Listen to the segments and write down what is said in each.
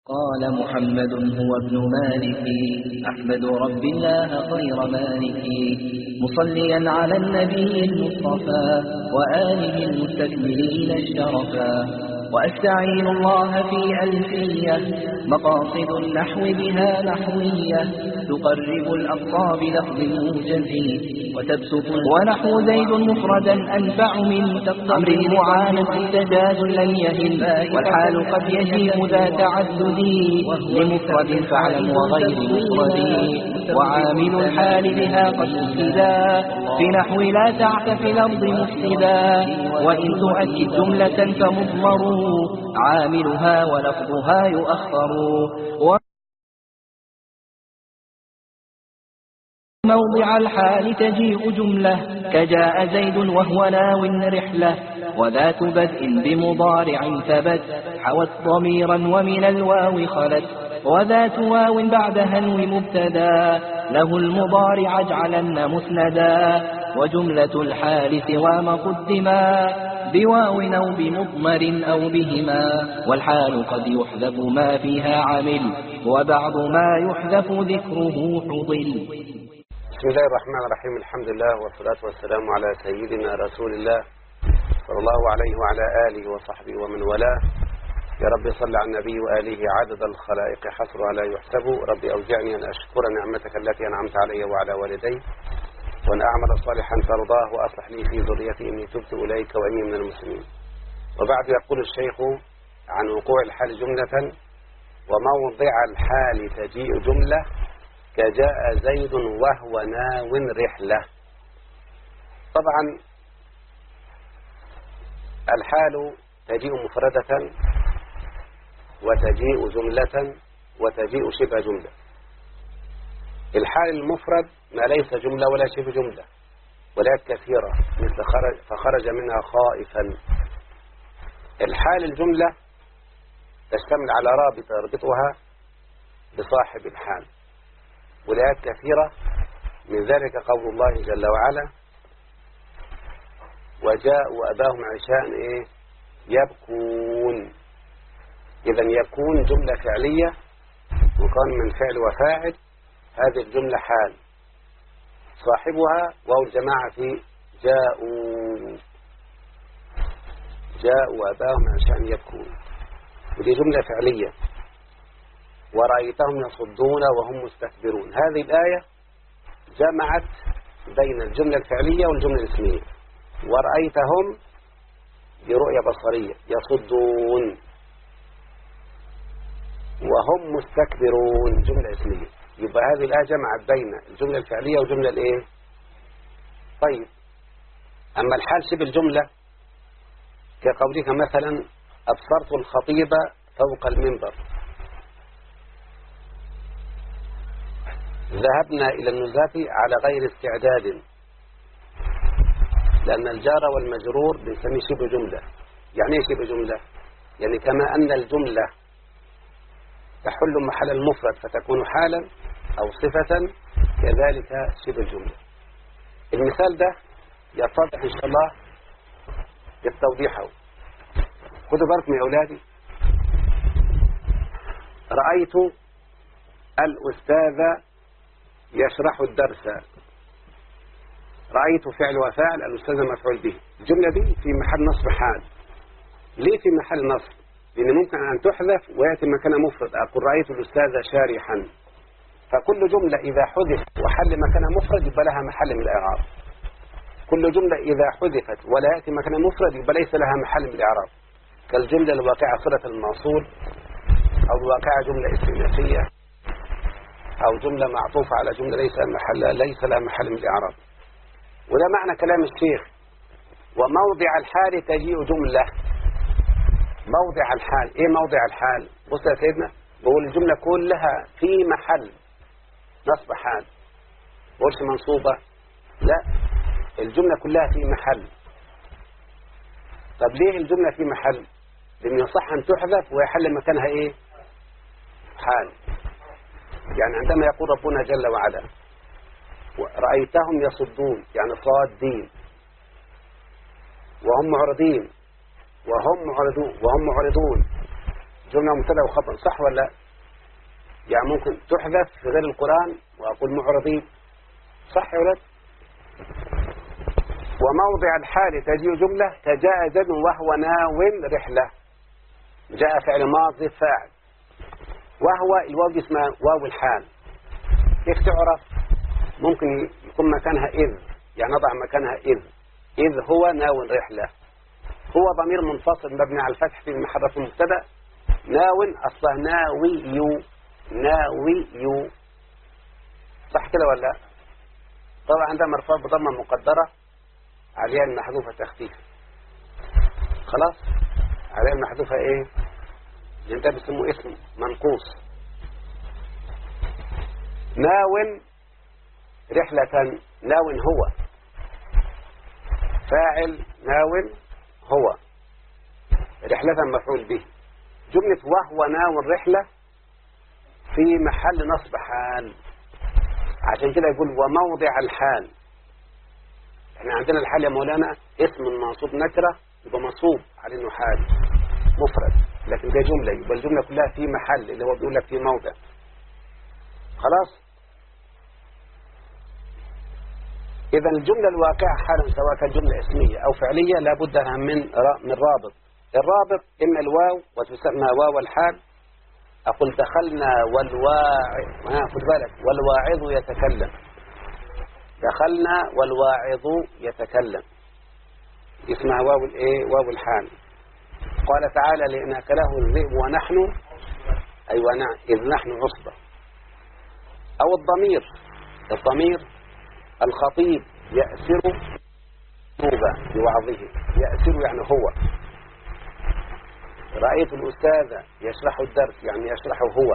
قال محمد هو ابن مالك أحمد رب الله خير مالك مصليا على النبي المصطفى وآله المستكملين الشرفا وأستعين الله في ألفية مقاصد النحو بها نحوية تقرب الأقصى بلفظ موجز وتبسط ونحو زيد مفردا أنفع من عمر معانس سداد لن يهل والحال قد يجيء ذا تعدد لمفرد فعلا وغير مفرد وعامل الحال بها قد أفسدا في نحو لا تعت في الأرض مفسدا وإن تؤكد جملة فمضمر عاملها ولفظها يؤخر موضع الحال تجيء جملة كجاء زيد وهو ناو رحلة وذات بدء بمضارع ثبت حوت ضميرا ومن الواو خلت وذات واو بعد هنو مبتدا له المضارع اجعلن مسندا وجملة الحال سوى ما قدما بواو أو بمضمر أو بهما والحال قد يحذف ما فيها عمل وبعض ما يحذف ذكره حضل. بسم الله الرحمن الرحيم. الحمد لله والصلاة والسلام على سيدنا رسول الله صلى الله عليه وعلى آله وصحبه ومن والاه. يا رب صل على النبي وآله عدد الخلائق حصرها لا يحسب. ربي أوزعني أن أشكر نعمتك التي أنعمت علي وعلى والدي وأن أعمل صالحا ترضاه وأصلح لي في ذريتي إني تبت إليك وإني من المسلمين. وبعد يقول الشيخ عن وقوع الحال جملة وموضع الحال تجيء جملة كجاء زيد وهو ناو رحلة. طبعا الحال تجيء مفردة وتجيء جملة وتجيء شبه جملة. الحال المفرد ما ليس جملة ولا شبه جملة ولا كثيرة مثل فخرج منها خائفا. الحال الجملة تشتمل على رابط يربطها بصاحب الحال ولا كثيرة من ذلك قول الله جل وعلا وجاءوا أباهم عشاء يبكون. إذن يكون جملة فعلية وكان من فعل وفاعل. هذه الجملة حال صاحبها واو الجماعة في جاءوا أباهم عشاء يبكون ودي جملة فعلية. ورأيتهم يصدون وهم مستكبرون. هذه الآية جمعت بين الجملة الفعلية والجملة الاسمية. ورأيتهم برؤية بصرية يصدون وهم مستكبرون جملة اسمية. يبقى هذه الآية جمعت بين الجملة الفعلية والجملة الايه. طيب أما الحال شبه الجملة كقولك مثلا أبصرت الخطيب فوق المنبر. ذهبنا إلى النزهة على غير استعداد. لأن الجار والمجرور بنسميه شبه جملة. يعني ايه شبه جملة؟ يعني كما أن الجملة تحل محل المفرد فتكون حالا أو صفة كذلك شبه الجملة. المثال ده يتضح إن شاء الله بالتوضيحه. خذوا بالكم يا أولادي. رأيت الأستاذ يشرح الدرس. رأيت فعل وفاعل الأستاذ مفعول به. الجملة دي في محل نصب حال. ليه في محل نصب؟ لأن ممكن أن تحذف ويأتي مكانها مفرد. أقول رأيت الأستاذ شارحا. فكل جملة إذا حذف وحل مكانها مفرد يبقى لها محل من الإعراب. كل جملة إذا حذفت ولا يأتي مكانها مفرد يبقى ليس لها محل من الإعراب. كالجملة الواقعة صلة الموصول أو الواقعة جملة استئنافية أو جملة معطوفة على جملة ليس لها محل من الإعراب. وده معنى كلام الشيخ وموضع الحال تجيء جملة. موضع الحال ايه موضع الحال؟ بص يا سيدنا بقول الجملة كلها في محل نصب حال. بقولش منصوبة لا الجملة كلها في محل. طب ليه الجملة في محل؟ لأن يصح أن تحذف ويحل مكانها ايه حال. يعني عندما يقول ربنا جل وعلا رأيتهم يصدون يعني صادين وهم معرضين وهم معرضون جملة مبتدأ وخبر، صح ولا؟ يعني ممكن تحذف في غير القرآن وأقول معرضين، صح يا ولد؟ وموضع الحال تجيء جملة كجاء زيد وهو ناو رحلة. جاء فعل ماضي فاعل، وهو الواو دي اسمها واو الحال. كيف تعرف؟ ممكن يكون مكانها إذ، يعني نضع مكانها إذ هو ناو رحلة. هو ضمير منفصل مبني على الفتح في محل رفع مبتدأ. ناو أصله ناوي، صح كده ولا؟ طبعا عندها مرفوع بضمة مقدرة عليها المحذوفة تخفيف. خلاص، عليها المحذوفة ايه؟ لأن ده بيسموه اسم منقوص. ناو رحلة، ناو هو فاعل، ناو هو رحلة مفعول به. جملة وهو ناو الرحلة في محل نصب حال، عشان كده يقول وموضع الحال. احنا عندنا الحال يا مولانا اسم منصوب نكرة، يبقى منصوب على انه حال مفرد، لكن ده جملة، يبقى الجملة كلها في محل اللي هو بيقول لك في موضع. خلاص. إذا الجملة الواقعة حالا سواء كانت جملة اسمية أو فعلية لابد لها من رابط. الرابط إما الواو وتسمى واو الحال. أقول دخلنا خد بالك، والواعظ يتكلم. دخلنا والواعظ يتكلم، اسمها واو الايه؟ واو الحال. قال تعالى لأن أكله الذئب ونحن، أيوة نعم، إذ نحن عصبة. أو الضمير الخطيب يأسر بوعظه، يأسر يعني هو. رأيت الأستاذ يشرح الدرس، يعني يشرحه هو.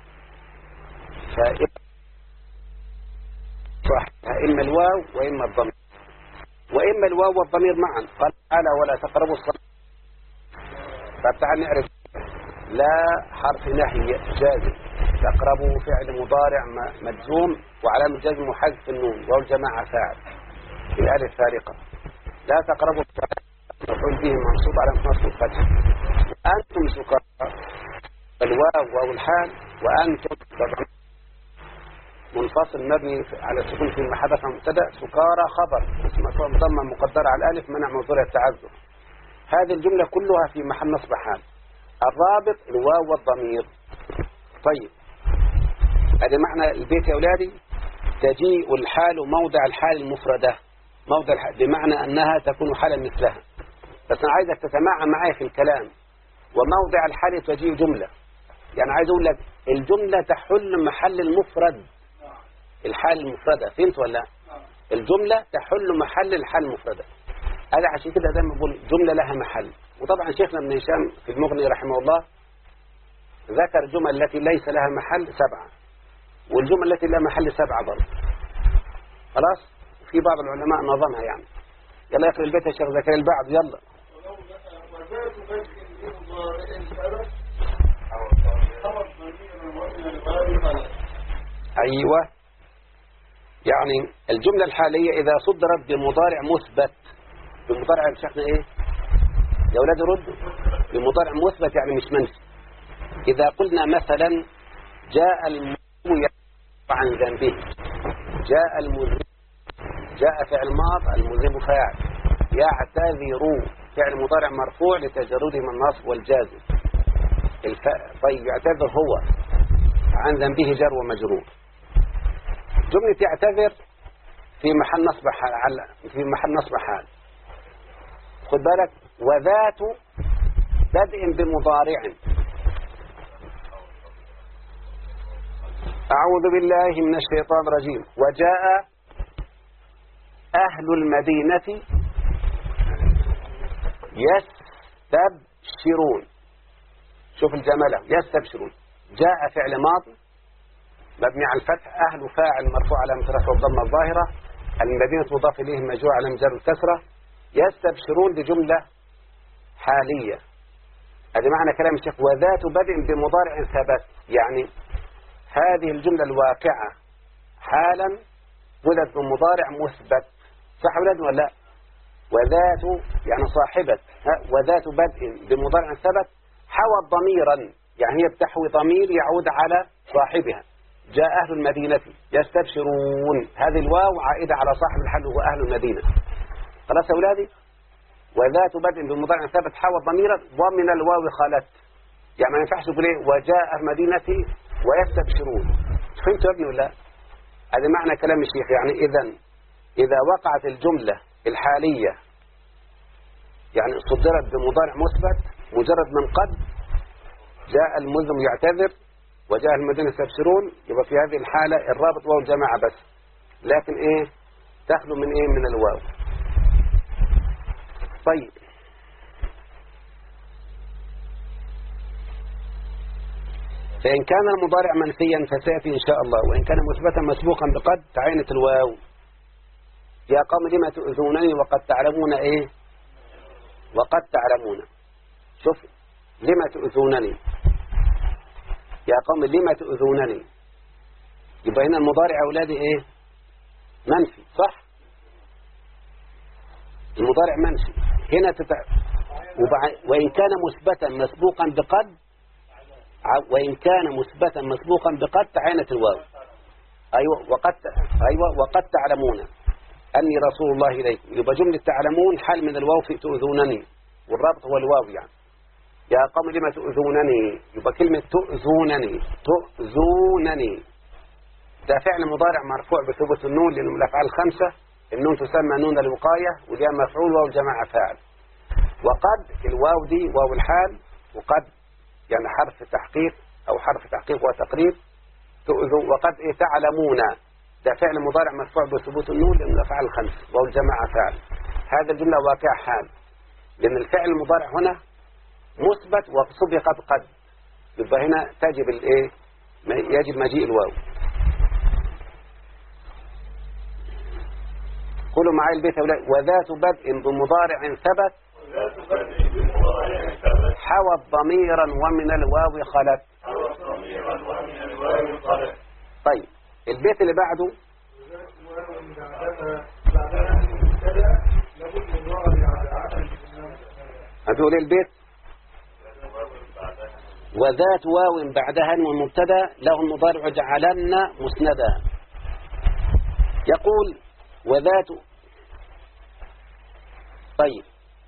إما الواو وإما الضمير، وإما الواو والضمير معا. قال تعالى ولا تقربوا الصلاة. طب تعال نعرف. لا حرف نهي جازم، تقربوا فعل مضارع مجزوم وعلامة جزم حذف النون، والجماعة فاعل الألف فارقة. لا تقربوا الصلاة مفعول به منصوب على نصب الفتح. أنتم سكارى، الواو واو الحال، وأنتم منفصل مبني على السكون في محذف مبتدا. سكارى خبر مرفوع بضمه مقدره على الالف منع من ظهور التعذر. هذه الجمله كلها في محل نصب حال. الرابط الواو والضمير. طيب، هذا معنى البيت يا اولادي. تجيء الحال موضع الحال المفرده، موضع الحال بمعنى انها تكون حالا مثلها. بس انا عايزك تتمعن معايا في الكلام. وموضع الحال تجيء جمله، يعني عايز اقول لك الجمله تحل محل المفرد، الحال المفردة. فهمت ولا؟ الجملة تحل محل الحال المفردة. هذا عشان كده دايما بقول جملة لها محل. وطبعا شيخنا ابن هشام في المغني رحمه الله ذكر الجمل التي ليس لها محل 7، والجمل التي لها محل 7 برضه. خلاص. في بعض العلماء نظمها يعني. يلا يقرأ البيت يا شيخ زكريا البعض. يلا. أيوة، يعني الجملة الحالية إذا صدرت بمضارع مثبت. بمضارع شكله إيه يا أولاد؟ ردوا. بمضارع مثبت يعني مش منفي. إذا قلنا مثلا جاء المذنب عن ذنبه، جاء المذنب، جاء فعل ماض، المذنب فاعل، يعتذر فعل مضارع مرفوع لتجرده من النصب والجازم. طيب، يعتذر هو عن ذنبه جر ومجرور. جملة يعتذر في محل نصب حال. خد بالك. وذات بدء بمضارع. أعوذ بالله من الشيطان الرجيم. وجاء أهل المدينة يستبشرون. شوف الجملة، يستبشرون. جاء فعل ماضي مبني على الفتح، أهل فاعل مرفوع على رفعه الضمة الظاهرة، المدينة مضاف إليه مجرور على مجر الكسرة. يستبشرون بجملة حالية. هذا معنى كلام الشيخ. وذات بدء بمضارع ثبت، يعني هذه الجملة الواقعة حالا ولد بمضارع مثبت. صح ولد ولا لا؟ وذات يعني صاحبة، وذات بدء بمضارع ثبت حوت ضميرا يعني هي بتحوي ضمير يعود على صاحبها. جاء أهل المدينة يستبشرون، هذه الواو عائدة على صاحب الحال هو أهل المدينة. خلاص يا أولادي. وذات بدء بالمضارع ثابت حوى ضميرا ومن الواو خالت، يعني ما ينفعش تقول ايه وجاء المدينة ويستبشرون. فهمتوا يا ابني ولا؟ هذا معنى كلام الشيخ. يعني إذا وقعت الجملة الحالية يعني صدرت بمضارع مثبت مجرد من قد جاء الملزم يعتذر وجاء المدينة يستبشرون، يبقى في هذه الحالة الرابط واو الجماعة بس، لكن ايه تخلو من ايه من الواو. طيب فإن كان المضارع منفيا فسيأتي إن شاء الله، وإن كان مثبتا مسبوقا بقد تعينت الواو. يا قوم لما تؤذونني وقد تعلمون ايه وقد تعلمون. شوف لما تؤذونني، يا قوم لما تؤذونني، يبقى هنا المضارع يا أولادي ايه منفي صح؟ المضارع منفي هنا وإن كان مثبتا مسبوقا بقد، وإن كان مثبتا مسبوقا بقد تعينت الواو. وقد تعلمون أني رسول الله إليكم، يبقى جملة تعلمون حال من الواو في تؤذونني، والرابط هو الواو. يعني يا قوم لما تؤذونني، يبقى كلمة تؤذونني ده فعل مضارع مرفوع بثبوت النون لأنه من الأفعال الخمسة. النون تسمى نون الوقاية وليها مفعول واو الجماعة فاعل. وقد الواو دي واو الحال، وقد يعني حرف تحقيق أو حرف تحقيق وتقريب. وقد إيه تعلمون ده فعل مضارع مرفوع بثبوت النون لأنه من الأفعال الخمسة واو الجماعة فاعل. هذا الجملة واقع حال لأن الفعل المضارع هنا مثبت وسبقت قد، يبقى هنا تجب الايه يجب مجيء الواو. قولوا معي البيت يا اولاد. وذات بدء بمضارع ثبت حوت ضميرا ومن الواو خلت. طيب البيت اللي بعده هتقول ايه البيت؟ وذات واو بعدها والمبتدا له المضارع جعلن مسندا. يقول وذات. طيب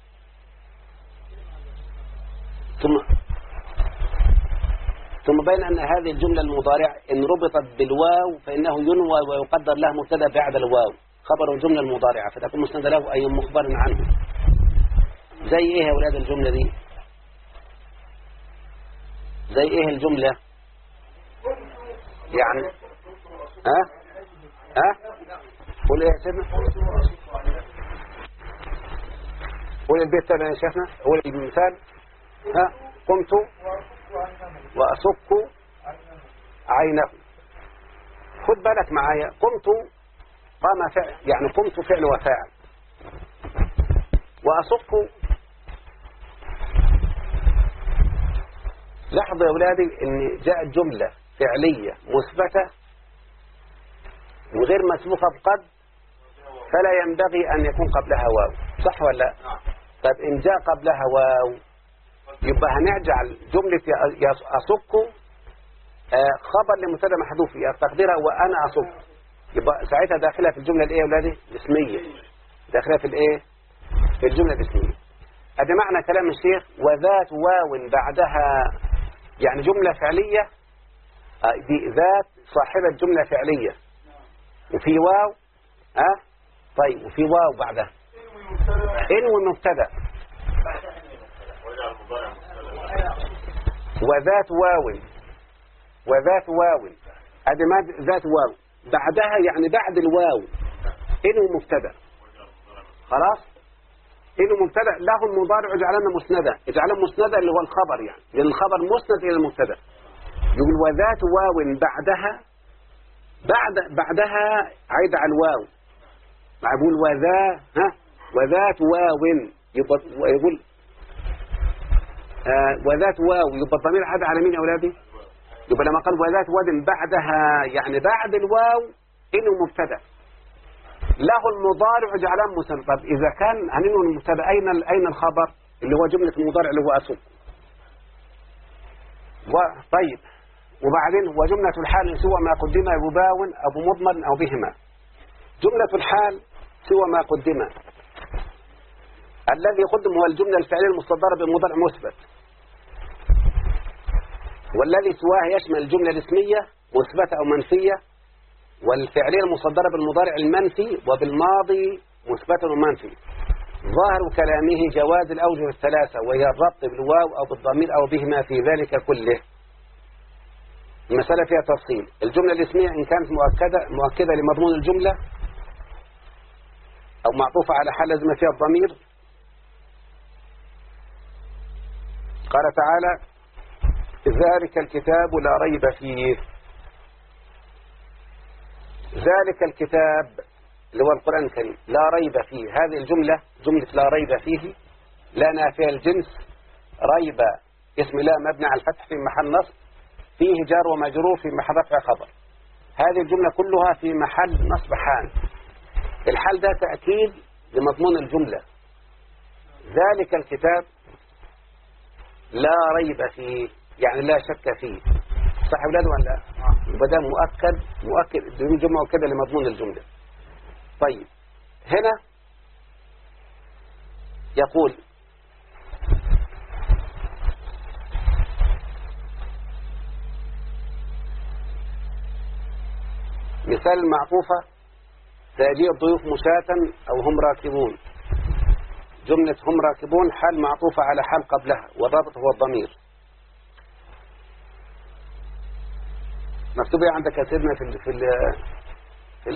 ثم بين أن هذه الجملة المضارع إن ربطت بالواو فإنه ينوى ويقدر له مبتدا بعد الواو خبر الجملة المضارعة فتكون مسندا له أي مخبر عنه. زي إيه يا أولاد الجملة دي؟ زي إيه الجملة يعني؟ قول إيه يا سيدنا؟ قول البيت تاني يا شيخنا. قول المثال. قمت وأصك عينه. خد بالك معايا. قمت قام فعل يعني قمت فعل وفاعل، وأصك لاحظوا يا أولادي إن جاءت جملة فعلية مثبتة وغير مسبوقة بقد فلا ينبغي أن يكون قبلها واو، صح ولا لا؟ طيب إن جاء قبلها واو يبقى هنجعل جملة أصك خبر لمبتدا محذوف تقديرها وأنا أصك، يبقى ساعتها داخلها في الجملة الإيه يا أولادي؟ الاسمية. داخلها في الإيه؟ في الجملة الاسمية. هذا معنى كلام الشيخ. وذات واو بعدها يعني جملة فعلية، دي ذات صاحبة جملة فعلية وفي واو طيب وفي واو بعدها إن مبتدا. وذات واو هذه ما ذات واو بعدها يعني بعد الواو إن مبتدا. خلاص إنه مبتدا له المضارع اجعلنا مسندا. اجعلنا مسندا اللي هو الخبر يعني لأن الخبر مسند إلى المبتدا. يقول وذات واو بعدها عيد على الواو. يقول وذات واو يقول وذات واو يبقى الضمير هذا على مين يا أولادي؟ يبقى لما قال وذات واو بعدها يعني بعد الواو إنه مبتدا له المضارع جعلان مسند. طب إذا كان هننوي المبتدا أين الخبر اللي هو جملة المضارع اللي هو أسوق؟ طيب، وبعدين وجملة الحال سوى ما قدم بواو أو بمضمر أو بهما. جملة الحال سوى ما قدم، الذي قدم هو الجملة الفعلية المصدرة بمضارع مثبت، والذي سواه يشمل الجملة الاسمية مثبتة أو منفية، والفعلية المصدرة بالمضارع المنفي وبالماضي مثبت ومنفي. ظاهر كلامه جواز الأوجه الثلاثة، وهي الربط بالواو أو بالضمير أو بهما في ذلك كله. المسألة فيها تفصيل. الجملة الاسمية إن كانت مؤكدة لمضمون الجملة أو معطوفة على حال لازم فيها الضمير. قال تعالى: ذلك الكتاب لا ريب فيه. ذلك الكتاب اللي هو القرآن الكريم لا ريب فيه، هذه الجملة جملة لا ريب فيه، لا نافية الجنس، ريب اسم لا مبني على الفتح في محل نصب، فيه جار ومجرور في محل رفع خبر. هذه الجملة كلها في محل نصب حال. الحال ده تأكيد لمضمون الجملة. ذلك الكتاب لا ريب فيه يعني لا شك فيه، صح أولاده ولا؟ وده مؤكد دي جملة مؤكدة لمضمون الجملة. طيب، هنا يقول: مثال المعطوفة: سيجيء الضيوف مشاة أو هم راكبون. جملة هم راكبون حال معطوفة على حال قبلها، والرابط هو الضمير. مكتوب عندك يا سيدنا في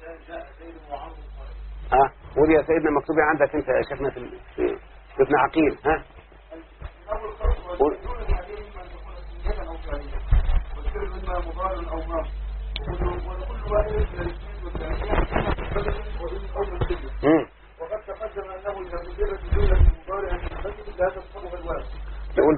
قول يا سيدنا مكتوب عندك انت يا شيخنا في ابن عقيل. قول. يقول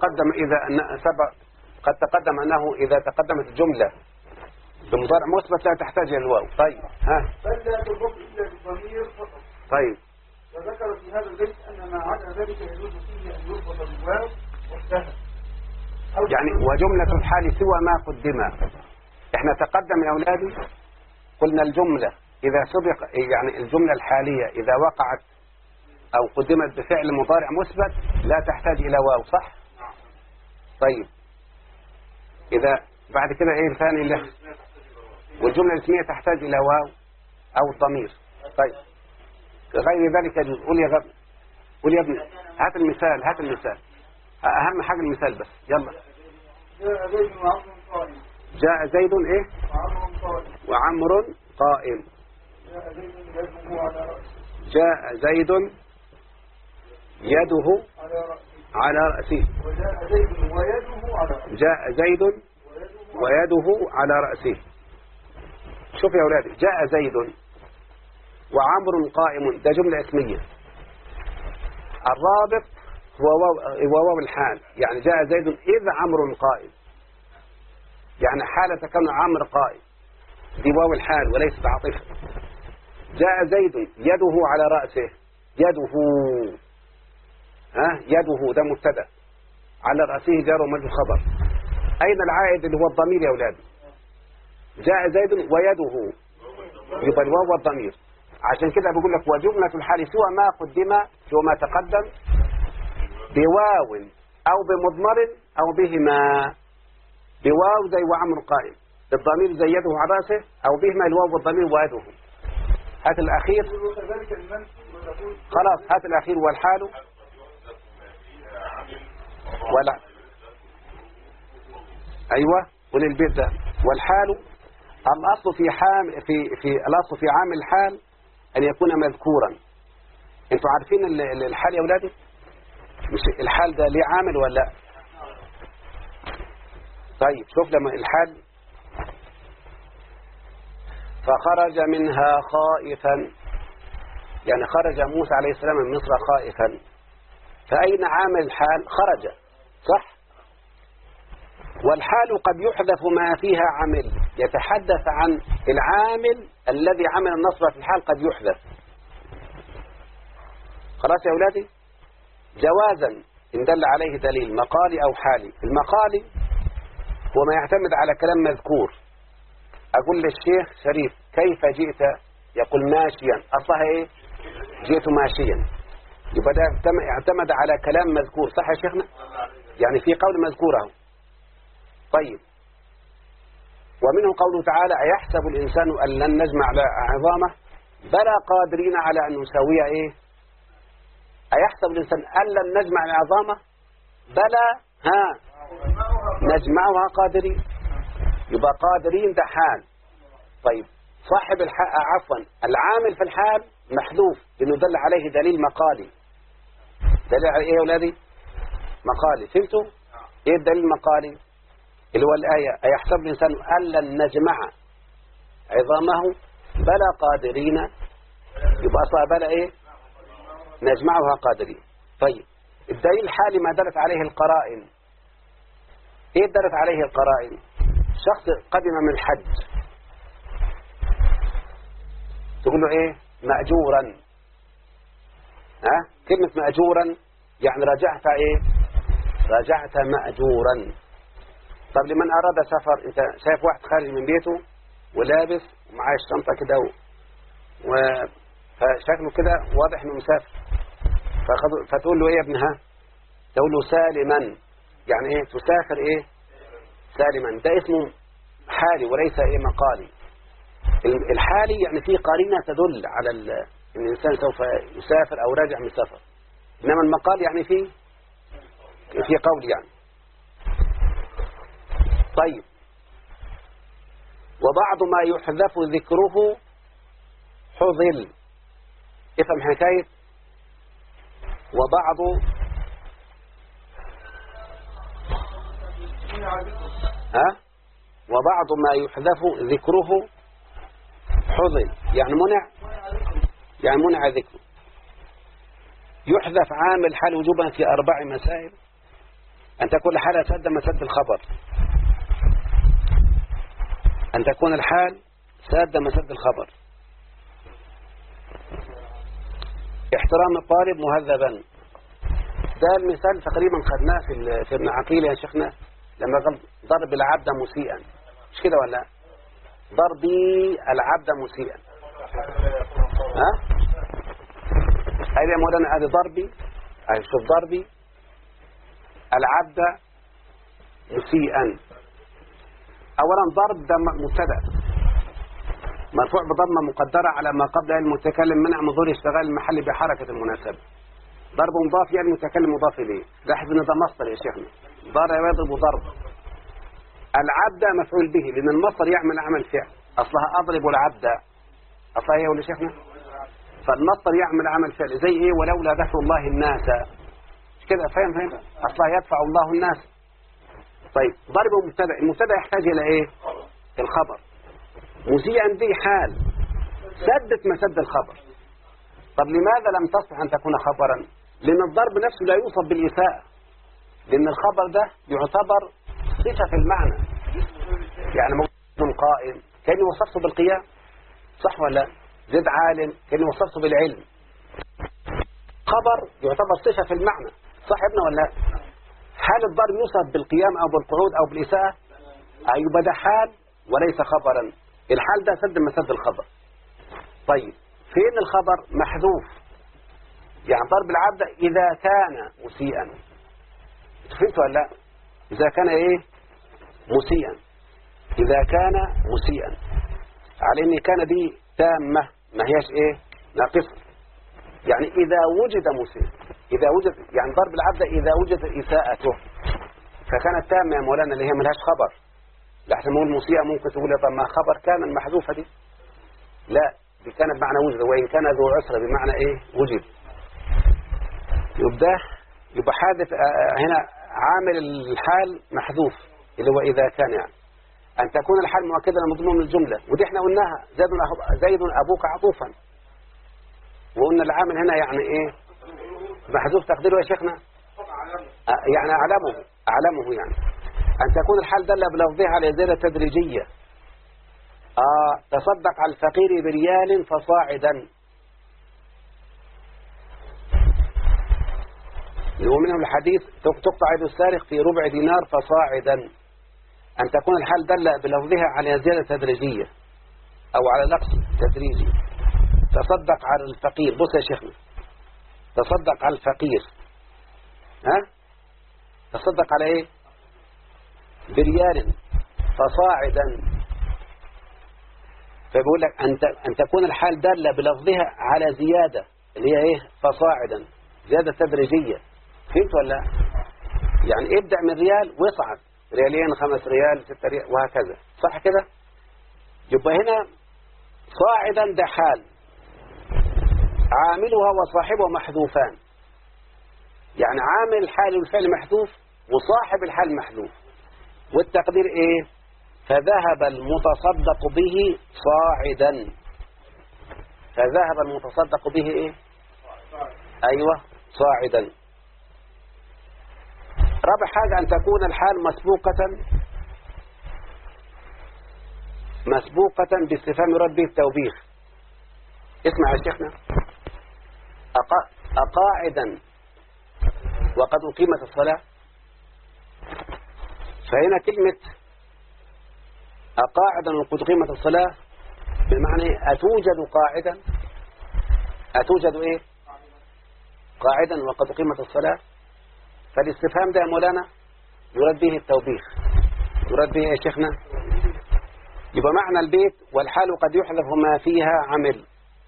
قد تقدم أنه إذا تقدمت الجملة بمضارع مثبت لا تحتاج إلى الواو. طيب بل لا تضاف إلا بالضمير فقط. طيب، وذكر في هذا البيت أن ما عدا ذلك يجوز فيه أن يربط بالواو وحدها. يعني وجملة الحال سوى ما قدم. احنا تقدم يا أولادي قلنا الجملة إذا سبق، يعني الجملة الحالية إذا وقعت أو قدمت بفعل مضارع مثبت لا تحتاج إلى واو، صح؟ طيب، إذا بعد كده إيه الثاني اللي والجملة الاسمية تحتاج إلى واو أو الضمير. طيب، غير ذلك يجوز. قول يا ابني، هات المثال. أهم حاجة المثال بس. يلا. جاء زيد وعمر قائم. جاء زيد إيه؟ وعمر قائم. جاء زيد يده على رأسه. جاء زيد ويده على رأسه. شوف يا أولادي، جاء زيد وعمر قائم، ده جملة اسمية. الرابط هو واو الحال، يعني جاء زيد إذ عمر قائم، يعني حالة كون عمرو قائم، دي واو الحال وليست عاطفة. جاء زيد يده على رأسه. يده ده مبتدا، على رأسه جار ومجرور خبر. أين العائد اللي هو الضمير يا أولاد؟ جاء زيد ويده، يبقى الواو والضمير. عشان كده بقول لك وجملة الحال سوى ما قدم، سوى ما تقدم، بواو أو بمضمر أو بهما. بواو زي وعمر قائم، بالضمير زي يده على رأسه، أو بهما الواو والضمير ويده. هات الأخير خلاص، هات الأخير والحال ولا أيوة وللبيت ده والحال. الأصل في الأصل في عامل الحال أن يكون مذكورا. أنتوا عارفين الحال يا أولادي؟ مش الحال ده ليه عامل ولا لا؟ طيب شوف لما الحال فخرج منها خائفا، يعني خرج موسى عليه السلام من مصر خائفا. فأين عامل الحال؟ خرج، صح؟ والحال قد يحذف ما فيها عمل، يتحدث عن العامل الذي عمل النصب في الحال قد يحذف. خلاص يا أولادي؟ جوازا إن دل عليه دليل مقالي أو حالي. المقالي هو ما يعتمد على كلام مذكور. أقول للشيخ شريف كيف جئت؟ يقول ماشيا، أصلها إيه؟ جئت ماشيا. يبقى ده اعتمد على كلام مذكور، صح يا شيخنا؟ يعني في قول مذكوره. طيب، ومنه قوله تعالى أيحسب الإنسان أن لن نجمع عظامه بلى قادرين على أن نسوي إيه؟ أيحسب الإنسان أن لن نجمع عظامه بلى نجمعها قادرين. يبقى قادرين ده حال. طيب صاحب الحال عفوا العامل في الحال محذوف لأنه دل عليه دليل مقالي. دليل على إيه يا أولادي؟ مقالي. فهمتوا؟ إيه الدليل المقالي؟ اللي هو الآية أيحسب الإنسان أن لن نجمع عظامه بلى قادرين. يبقى أصلا بلى إيه؟ نجمعها قادرين. طيب الدليل الحالي ما دلت عليه القرائن. إيه دلت عليه القرائن؟ شخص قدم من الحج تقول له إيه؟ مأجورا. كلمة مأجورا يعني رجعت إيه؟ رجعت مأجورا. طب لمن أراد سفر، أنت شايف واحد خارج من بيته ولابس ومعاه الشنطة كده فشكله كده واضح إنه مسافر، فتقول له إيه يا ابنها؟ تقول له سالما. يعني إيه؟ تسافر إيه؟ سالما. ده اسمه حالي وليس إيه مقالي. الحالي يعني فيه قرينة تدل على إن الإنسان سوف يسافر أو راجع من سفر. إنما المقال يعني فيه قول يعني. طيب وبعض ما يحذف ذكره حذل. افهم حكاية وبعض وبعض ما يحذف ذكره حذل يعني منع ذكره. يحذف عامل حال وجوبا في 4 مسائل: أن تكون الحالة سد مسد الخبر، أن تكون الحال سد مسد الخبر، احترام الطالب مهذبا. ده المثال تقريبا خدناه في ابن عقيل يا شيخنا لما قال ضرب العبد مسيئا، مش كده ولا؟ ضربي العبد مسيئا. هذه يا مولانا هذه ضربي. شوف ضربي العبد مسيئا. اولا ضرب ده مبتدا مرفوع بضمه مقدره على ما قبل المتكلم منع من ظهور اشتغال المحل بحركه المناسبه. ضرب مضاف يعني المتكلم مضاف اليه. لاحظ ان ده مصدر يا شيخنا. ضرب يضرب ضرب. العبد مفعول به لان المصدر يعمل عمل فعل. اصلها اضرب العبد. اصلها ايه ولا شيخنا؟ فالمصدر يعمل عمل فعل زي ايه؟ ولولا دفع الله الناس. مش كده؟ فاهم؟ اصلها يدفع الله الناس. طيب ضرب مبتدا. المبتدا يحتاج الى ايه؟ الخبر. مسيئا دي حال سدت مسد الخبر. طب لماذا لم تصح ان تكون خبرا؟ لان الضرب نفسه لا يوصف بالإساءة، لان الخبر ده يعتبر صفة في المعنى. يعني موجود قائم كأني وصفته بالقيام، صح ولا؟ زد عالم كأني وصفته بالعلم. خبر يعتبر صفة في المعنى، صح يا ابني ولا؟ هل الضرب يوصف بالقيام او بالقعود او بالإساءة؟ يبقى ده حال وليس خبرا. الحال ده سد مسد الخبر. طيب فين الخبر؟ محذوف. يعني ضرب العبد إذا كان مسيئا. فهمت ولا لا؟ إذا كان إيه؟ مسيئا. إذا كان مسيئا على إن كان دي تامة ما هيش إيه؟ ناقصة. يعني إذا وجد مسيء، إذا وجد يعني ضرب العبد إذا وجد إساءته فكانت تامة يا مولانا اللي هي ملهاش خبر. لحسن نقول مسيئة ممكن تقول طب ما خبر كان المحذوفة دي؟ لا، دي كانت بمعنى وجد، وإن كان ذو عسرة بمعنى إيه؟ وجد. يبقى حادث هنا عامل الحال محذوف اللي هو إذا كان يعني أن تكون الحال مؤكدا مضمون من الجملة، ودي احنا قلناها زيد أبوك عطوفا، وقلنا العامل هنا يعني إيه؟ محذوف تقديره يا شيخنا؟ يعني أعلمه يعني أن تكون الحال دل بلفظها على زيادة تدريجية. تصدق على الفقير بريال فصاعدا. ومنهم الحديث تقطع يد السارق في ربع دينار فصاعدا. أن تكون الحال دل بلفظها على زيادة تدريجية أو على نقص تدريجي. تصدق على الفقير، بص يا شيخنا، تصدق على الفقير، ها؟ تصدق على ايه؟ بريال فصاعدا. فبيقول لك أن تكون الحال دالة بلفظها على زيادة اللي هي ايه؟ فصاعدا، زيادة تدريجية. فهمت ولا؟ يعني ابدأ من ريال واصعد، ريالين، 5 ريال، 6 ريال، وهكذا، صح كده؟ يبقى هنا صاعدا ده حال، عاملها وصاحبها محذوفان. يعني عامل الحال والفعل محذوف وصاحب الحال محذوف. والتقدير ايه؟ فذهب المتصدق به صاعدا. فذهب المتصدق به ايه؟ ايوه صاعدا. رابع حاجة أن تكون الحال مسبوقة باستفهام يراد به التوبيخ. اسمع يا شيخنا، أقاعدا وقد أقيمت الصلاة. فهنا كلمة أقاعدا وقد أقيمت الصلاة بمعنى أتوجد قاعدا، أتوجد إيه؟ قاعدا وقد أقيمت الصلاة. فالاستفهام ده يا مولانا يراد به التوبيخ، يراد به يا شيخنا. يبقى معنى البيت والحال قد يحذف ما فيها عمل.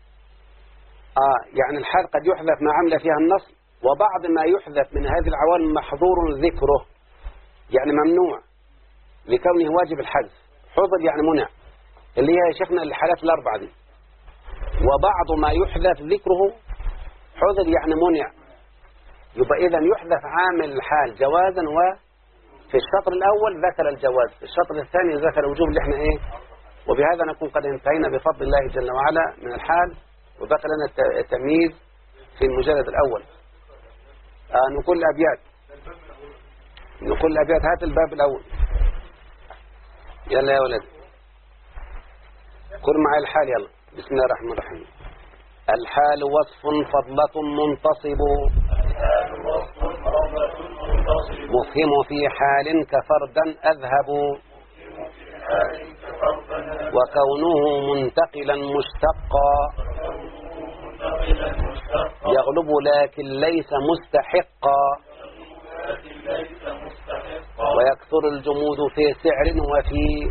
يعني الحال قد يحذف ما عمل فيها النص، وبعض ما يحذف من هذه العوامل محظور ذكره، يعني ممنوع لكونه واجب الحذف. حظر يعني منع، اللي هي يا شيخنا الحالات الأربعة دي. وبعض ما يحذف ذكره حظر يعني منع. يبقى إذا يحذف عامل الحال جوازا، وفي الشطر الأول ذكر الجواز، في الشطر الثاني ذكر الوجوب اللي احنا ايه. وبهذا نكون قد انتهينا بفضل الله جل وعلا من الحال، وبقى لنا التمييز في المجلد الأول. نقول الأبيات، نقول الأبيات. هات الباب الأول، يلا يا ولد قل معي الحال، يلا. بسم الله الرحمن الرحيم. الحال وصف فضلة منتصب، مفهم في حال كفردا أذهب، وكونه منتقلا مشتقا يغلب لكن ليس مستحقا، ويكثر الجمود في سعر وفي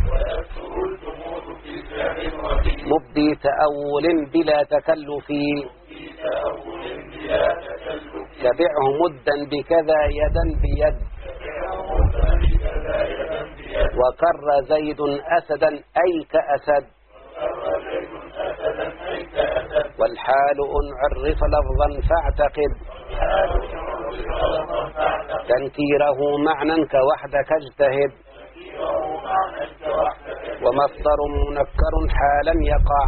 مبدي تأول بلا تكلف، كبعه مدا بكذا يدا بيد، وكر زيد أسدا أي كأسد، والحال أن عرف لفظا فاعتقد تنكيره معنى كوحدك اجتهد، ومصدر منكر حالا يقع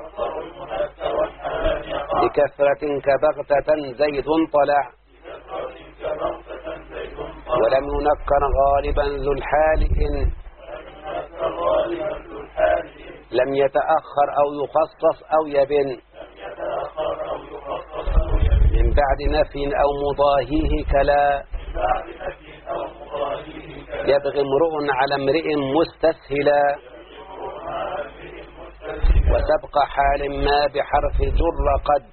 بكثرة كبغتة زيد طلع، ولم ينكر غالبا ذو الحال إن لم يتأخر أو يخصص أو يبن، من بعد نفي أو مضاهيه كلا، يبغي امرؤ على امرئ مستسهلا، وسبق حال ما بحرف جر قد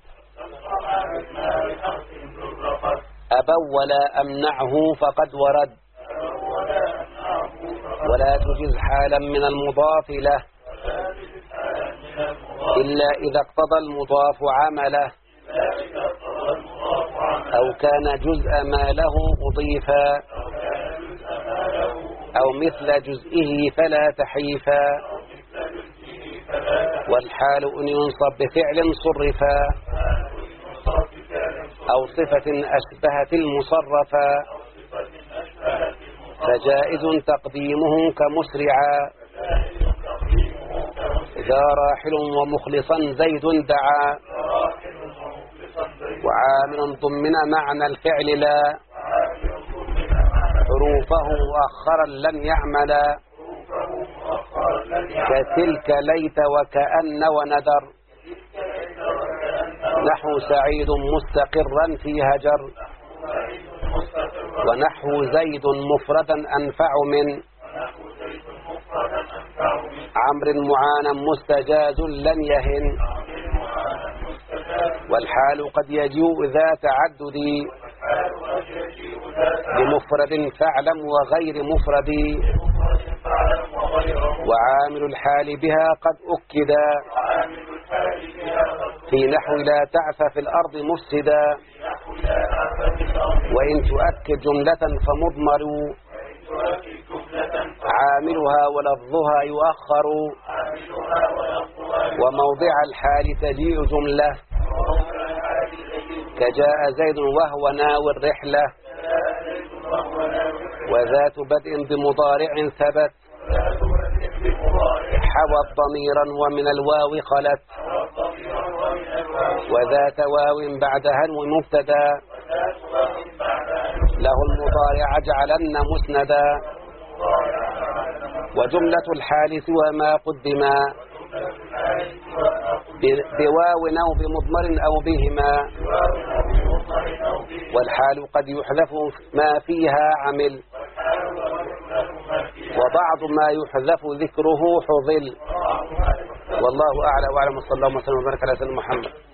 أبوا ولا أمنعه فقد ورد، ولا تجز حالا من المضاف له إلا إذا اقتضى المضاف عمله، أو كان جزء ما له أضيفا، أو مثل جزئه فلا تحيفا، والحال أن ينصب بفعل صرفا، أو صفة أشبهت المصرفا، فجائز تقديمه كمسرعا، إذا راحل ومخلصا زيد دعا، وعامل ضمن معنى الفعل لا، حروفه مؤخرا لم يعملا، كتلك ليت وكأن وندر، نحو سعيد مستقرا في هجر، ونحو زيد مفردا أنفع من، عمر معانا مستجاز لن يهن والحال قد يجيء ذا تعدد بمفرد فاعلم وغير مفرد وعامل الحال بها قد أكدا في نحو لا تعث في الأرض مفسدا وإن تؤكد جملة فمضمر عاملها ولفظها يؤخر وموضع الحال تجيء جملة كجاء زيد وهو ناوي الرحلة وذات بدء بمضارع ثبت حوت ضميرا ومن الواو خلت وذات واو بعدها مبتدا له المضارع جعلن مسندا وجملة الحال سوى ما قدما بواو أو بمضمر أو بهما والحال قد يحذف ما فيها عمل وبعض ما يحذف ذكره حظل والله أعلى وأعلم. صلى الله وسلم وبارك على سيدنا محمد.